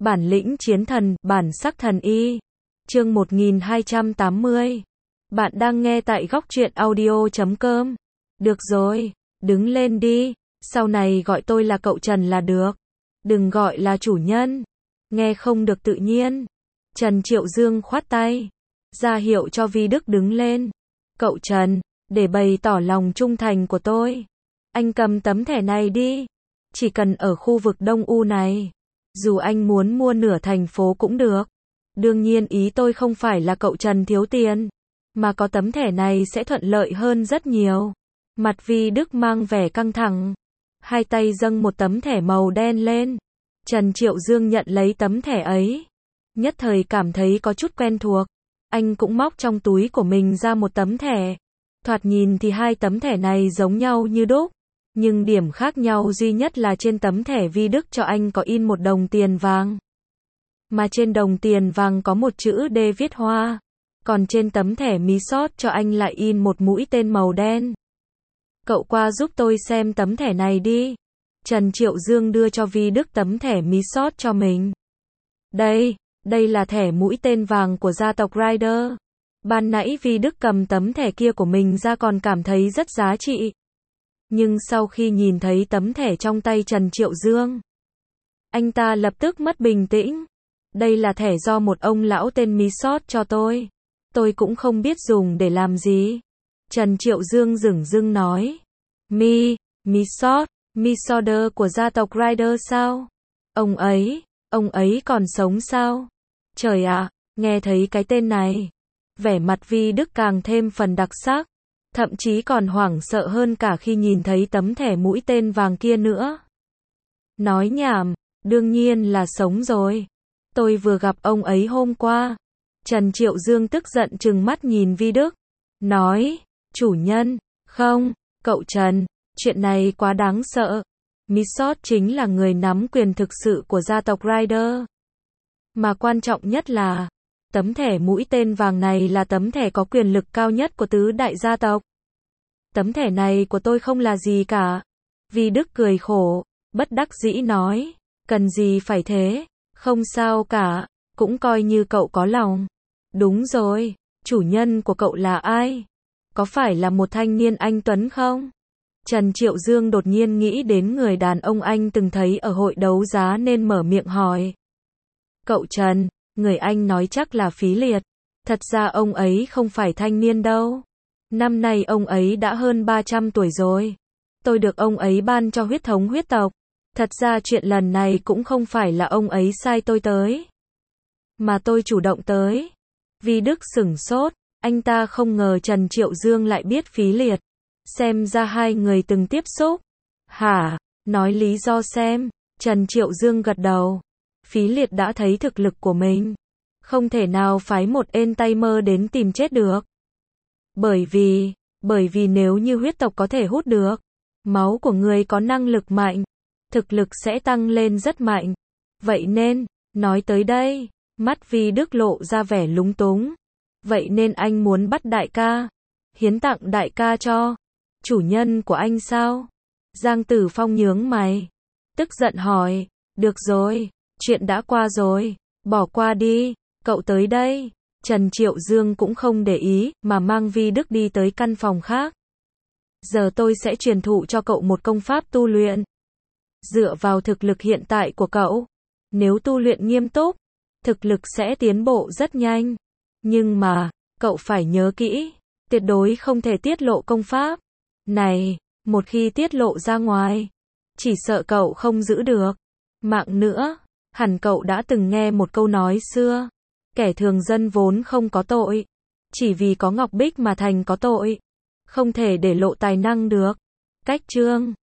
Bản lĩnh chiến thần, bản sắc thần y. Chương 1280. Bạn đang nghe tại góc truyện audio.com. Được rồi, đứng lên đi, sau này gọi tôi là cậu Trần là được. Đừng gọi là chủ nhân. Nghe không được tự nhiên. Trần Triệu Dương khoát tay, ra hiệu cho Vi Đức đứng lên. Cậu Trần, để bày tỏ lòng trung thành của tôi, anh cầm tấm thẻ này đi. Chỉ cần ở khu vực Đông U này, dù anh muốn mua nửa thành phố cũng được. Đương nhiên ý tôi không phải là cậu Trần thiếu tiền, mà có tấm thẻ này sẽ thuận lợi hơn rất nhiều. Mặt Vi Đức mang vẻ căng thẳng, hai tay dâng một tấm thẻ màu đen lên. Trần Triệu Dương nhận lấy tấm thẻ ấy, nhất thời cảm thấy có chút quen thuộc. Anh cũng móc trong túi của mình ra một tấm thẻ. Thoạt nhìn thì hai tấm thẻ này giống nhau như đúc, nhưng điểm khác nhau duy nhất là trên tấm thẻ Vi Đức cho anh có in một đồng tiền vàng, mà trên đồng tiền vàng có một chữ D viết hoa, còn trên tấm thẻ Mi Sót cho anh lại in một mũi tên màu đen. Cậu qua giúp tôi xem tấm thẻ này đi. Trần Triệu Dương đưa cho Vi Đức tấm thẻ Mi Sót cho mình. Đây là thẻ mũi tên vàng của gia tộc Rider. Ban nãy Vi Đức cầm tấm thẻ kia của mình ra còn cảm thấy rất giá trị, nhưng sau khi nhìn thấy tấm thẻ trong tay Trần Triệu Dương, anh ta lập tức mất bình tĩnh. Đây là thẻ do một ông lão tên Mi Sót cho tôi cũng không biết dùng để làm gì. Trần Triệu Dương dửng dưng nói. Mi Sót, Mi Soder của gia tộc Rider sao? Ông ấy còn sống sao? Trời ạ, nghe thấy cái tên này, vẻ mặt Vi Đức càng thêm phần đặc sắc, thậm chí còn hoảng sợ hơn cả khi nhìn thấy tấm thẻ mũi tên vàng kia nữa. Nói nhảm, đương nhiên là sống rồi. Tôi vừa gặp ông ấy hôm qua. Trần Triệu Dương tức giận trừng mắt nhìn Vi Đức, nói, chủ nhân, không, cậu Trần, chuyện này quá đáng sợ. Mi Sót chính là người nắm quyền thực sự của gia tộc Rider. Mà quan trọng nhất là, tấm thẻ mũi tên vàng này là tấm thẻ có quyền lực cao nhất của tứ đại gia tộc. Tấm thẻ này của tôi không là gì cả. Vi Đức cười khổ, bất đắc dĩ nói, cần gì phải thế, không sao cả, cũng coi như cậu có lòng. Đúng rồi, chủ nhân của cậu là ai? Có phải là một thanh niên anh tuấn không? Trần Triệu Dương đột nhiên nghĩ đến người đàn ông anh từng thấy ở hội đấu giá nên mở miệng hỏi. Cậu Trần, người anh nói chắc là Phí Liệt. Thật ra ông ấy không phải thanh niên đâu. Năm nay ông ấy đã hơn 300 tuổi rồi. Tôi được ông ấy ban cho huyết thống huyết tộc. Thật ra chuyện lần này cũng không phải là ông ấy sai tôi tới, mà tôi chủ động tới. Vi Đức sửng sốt, anh ta không ngờ Trần Triệu Dương lại biết Phí Liệt. Xem ra hai người từng tiếp xúc. Hả? Nói lý do xem. Trần Triệu Dương gật đầu. Phí Liệt đã thấy thực lực của mình, không thể nào phái một ên tay mơ đến tìm chết được. Bởi vì nếu như huyết tộc có thể hút được máu của người có năng lực mạnh, thực lực sẽ tăng lên rất mạnh. Vậy nên, nói tới đây, mắt Vi Đức lộ ra vẻ lúng túng. Vậy nên anh muốn bắt đại ca, hiến tặng đại ca cho chủ nhân của anh sao? Giang Tử Phong nhướng mày, tức giận hỏi, được rồi, chuyện đã qua rồi, bỏ qua đi, cậu tới đây. Trần Triệu Dương cũng không để ý, mà mang Vi Đức đi tới căn phòng khác. Giờ tôi sẽ truyền thụ cho cậu một công pháp tu luyện. Dựa vào thực lực hiện tại của cậu, nếu tu luyện nghiêm túc, thực lực sẽ tiến bộ rất nhanh. Nhưng mà, cậu phải nhớ kỹ, tuyệt đối không thể tiết lộ công pháp này, một khi tiết lộ ra ngoài, chỉ sợ cậu không giữ được mạng nữa. Hẳn cậu đã từng nghe một câu nói xưa, kẻ thường dân vốn không có tội, chỉ vì có ngọc bích mà thành có tội. Không thể để lộ tài năng được. Cách chương